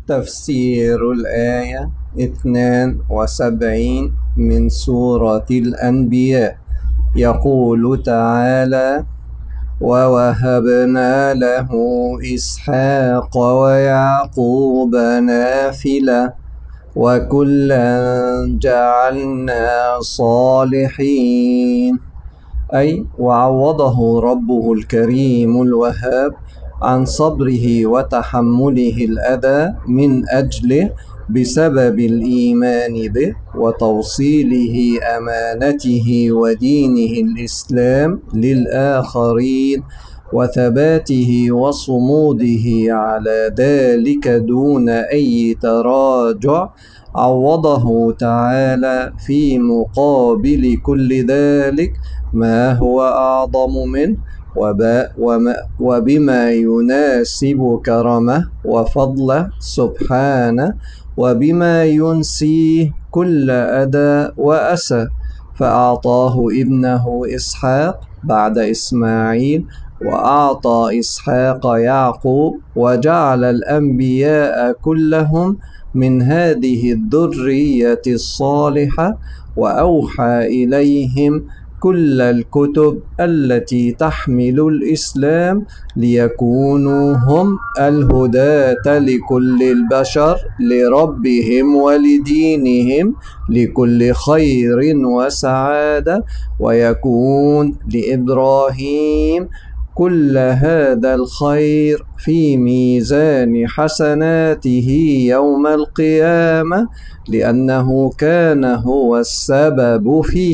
تفسير الآية 72 من سورة الأنبياء. يقول تعالى: ووهبنا له إسحاق ويعقوب نافلة وكلا جعلنا صالحين، أي وعوضه ربه الكريم الوهاب عن صبره وتحمله الأذى من أجله بسبب الإيمان به وتوصيله أمانته ودينه الإسلام للآخرين وثباته وصموده على ذلك دون أي تراجع. عوضه تعالى في مقابل كل ذلك ما هو أعظم منه وبما يناسب كرمه وفضله سبحانه، وبما ينسيه كل أذى وأسى، فأعطاه ابنه إسحاق بعد إسماعيل، وأعطى إسحاق يعقوب، وجعل الأنبياء كلهم من هذه الذرية الصالحة، وأوحى إليهم كل الكتب التي تحمل الإسلام ليكونوا هم الهداة لكل البشر لربهم ولدينهم لكل خير وسعادة، ويكون لإبراهيم كل هذا الخير في ميزان حسناته يوم القيامة، لأنه كان هو السبب فيه.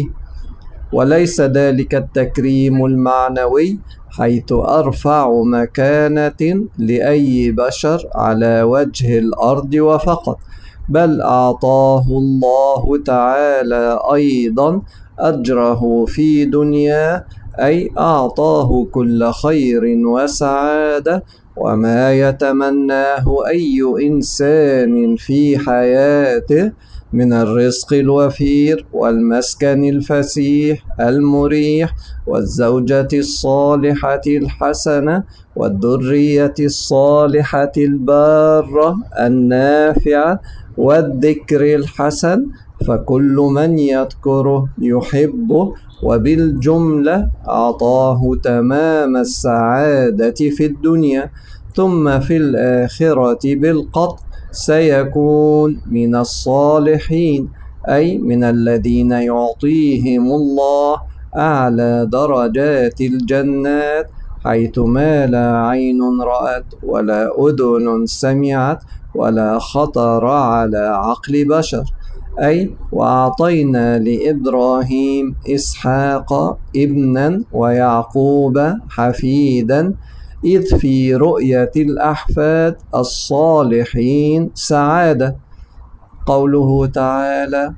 وليس ذلك التكريم المعنوي حيث أرفع مكانة لأي بشر على وجه الأرض وفقط، بل أعطاه الله تعالى أيضا أجره في دنياه، أي أعطاه كل خير وسعادة وما يتمناه أي إنسان في حياته من الرزق الوفير والمسكن الفسيح المريح والزوجة الصالحة الحسنة والذرية الصالحة البارة النافعة والذكر الحسن، فكل من يذكره يحبه، وبالجملة أعطاه تمام السعادة في الدنيا، ثم في الآخرة بالقطع سيكون من الصالحين، أي من الذين يعطيهم الله أعلى درجات الجنات، حيث ما لا عين رأت ولا أذن سمعت ولا خطر على عقل بشر. أي وأعطينا لإبراهيم إسحاق ابنا ويعقوب حفيدا، إذ في رؤية الأحفاد الصالحين سعادة. قوله تعالى: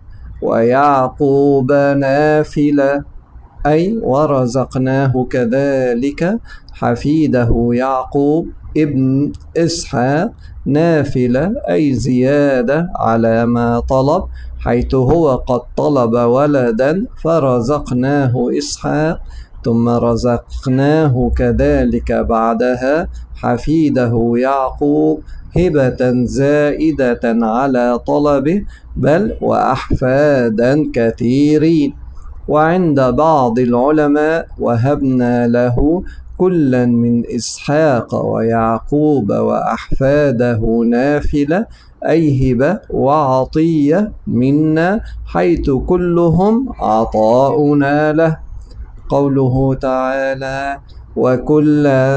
ويعقوب نافلة، أي ورزقناه كذلك حفيده يعقوب ابن إسحاق نافلة، أي زيادة على ما طلب، حيث هو قد طلب ولدا فرزقناه إسحاق، ثم رزقناه كذلك بعدها حفيده يعقوب هبة زائدة على طلبه، بل وأحفادا كثيرين. وعند بعض العلماء وهبنا له كلا من إسحاق ويعقوب وأحفاده نافلة، أي هبة وعطية منا، حيث كلهم عطاؤنا له. قوله تعالى: وكلا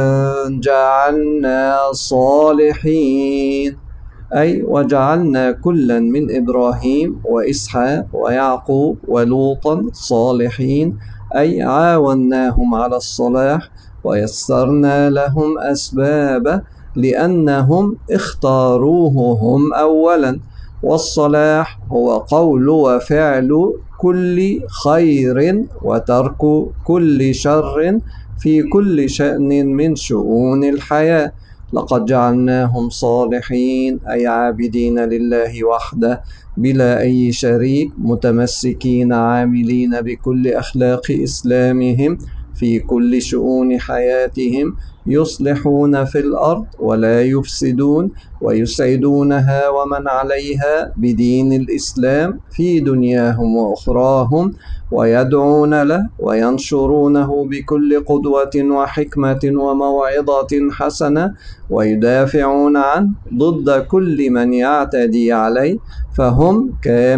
جعلنا صالحين، أي وجعلنا كلا من إبراهيم وإسحاق ويعقوب ولوطا صالحين، أي عاوناهم على الصلاح ويسرنا لهم أسبابه لأنهم اختاروه هم أولا. والصلاح هو قول وفعل كل خير وترك كل شر في كل شأن من شؤون الحياة. لقد جعلناهم صالحين، أي عابدين لله وحده بلا أي شريك، متمسكين عاملين بكل أخلاق إسلامهم في كل شؤون حياتهم، يصلحون في الأرض ولا يفسدون، ويسعدونها ومن عليها بدين الإسلام في دنياهم وأخراهم، ويدعون له وينشرونه بكل قدوة وحكمة وموعظة حسنة، ويدافعون عنه ضد كل من يعتدي عليه، فهم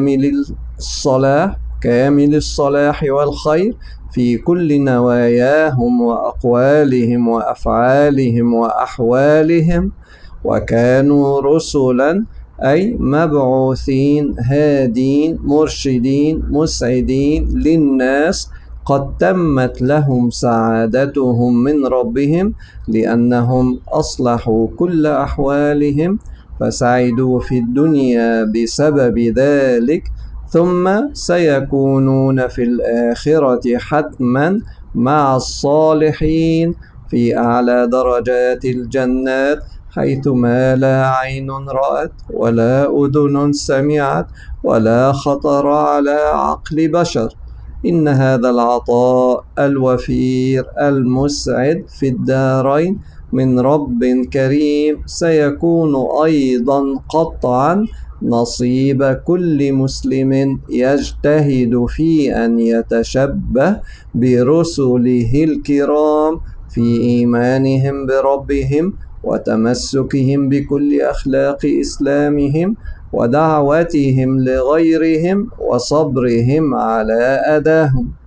كامل الصلاح والخير في كل نواياهم وأقوالهم وأفعالهم وأحوالهم، وكانوا رسلا أي مبعوثين هادين مرشدين مسعدين للناس، قد تمت لهم سعادتهم من ربهم لأنهم أصلحوا كل أحوالهم، فسعدوا في الدنيا بسبب ذلك، ثم سيكونون في الآخرة حتما مع الصالحين في أعلى درجات الجنات، حيث ما لا عين رأت ولا أذن سمعت ولا خطر على عقل بشر. إن هذا العطاء الوفير المسعد في الدارين من رب كريم سيكون أيضا قطعا نصيب كل مسلم يجتهد في أن يتشبه برسله الكرام في إيمانهم بربهم وتمسكهم بكل أخلاق إسلامهم ودعوتهم لغيرهم وصبرهم على أذاهم.